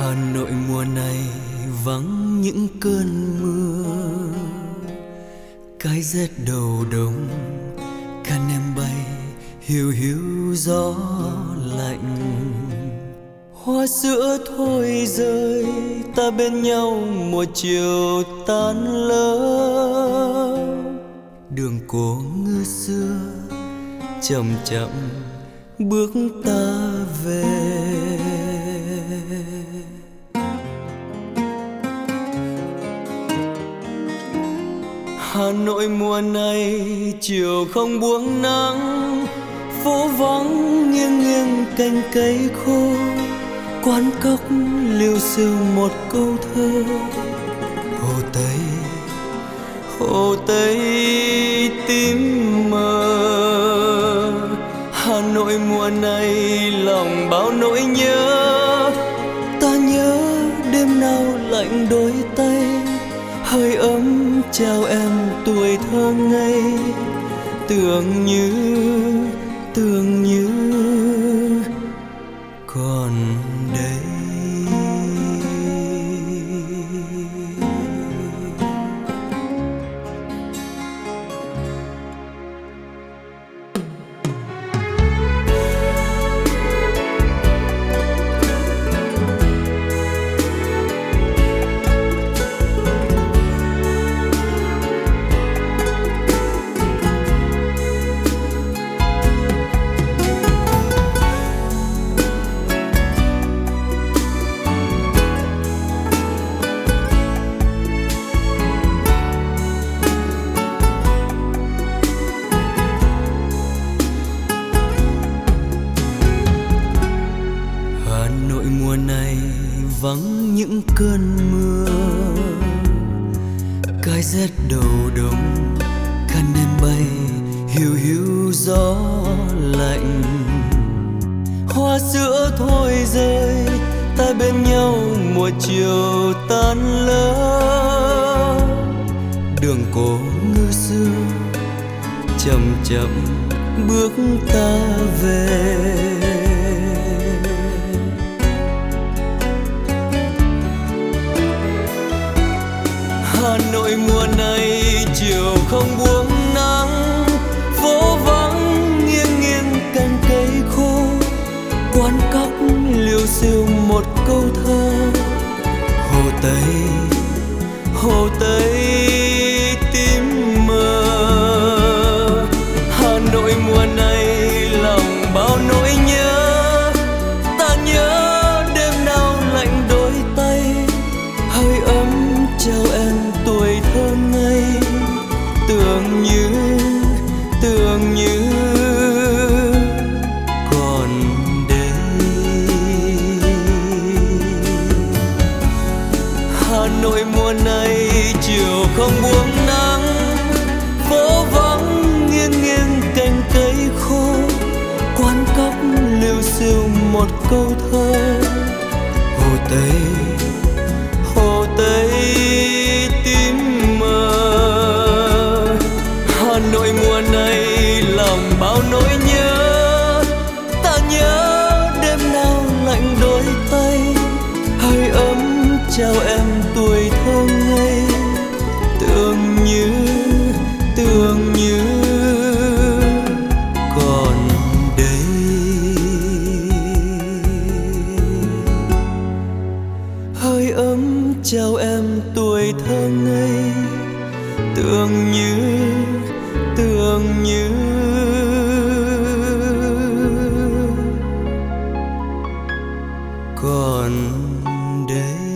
Hà Nội mùa này vắng những cơn mưa, cái rét đầu đông khăn em bay hiu hiu gió lạnh. Hoa sữa thôi rơi ta bên nhau một chiều tan lỡ, đường cổ ngư xưa chậm chậm bước ta về. Hà Nội mùa này chiều không buông nắng, phố vắng nghiêng nghiêng cành cây khô, quán cóc liêu xiêu một câu thơ. Hồ Tây, Hồ Tây tím mờ. Hà Nội mùa này lòng bao nỗi nhớ, ta nhớ đêm nào lạnh đôi tay, hơi ấm chào em tuổi thơ ngây. Tưởng như còn đây. Mùa này vắng những cơn mưa, cái rét đầu đông khăn em bay hiu hiu gió lạnh. Hoa sữa thôi rơi ta bên nhau một chiều tan lỡ, đường cổ ngư xưa chậm chậm bước ta về. Hà Nội mùa này chiều không buông nắng, phố vắng nghiêng nghiêng cành cây khô, quán cóc liêu xiêu một câu thơ. Hồ Tây, Hồ Tây tím mờ. Hà Nội mùa này lòng bao nỗi nhớ, ta nhớ đêm nào lạnh đôi tay, hơi ấm chào em tuổi thơ ngây. Tưởng như còn đây. Hà Nội mùa này chiều không buông nắng, phố vắng nghiêng nghiêng cành cây khô, quán cóc liêu xiêu một câu thơ. Hồ Tây, Hồ Tây tím mờ. Hà Nội mùa này lòng bao nỗi nhớ, ta nhớ đêm nào lạnh đôi tay, hơi ấm chào em tuổi thơ ngây. Tưởng như còn đây. Hơi ấm chào em tuổi thơ ngây. Tưởng như còn đây.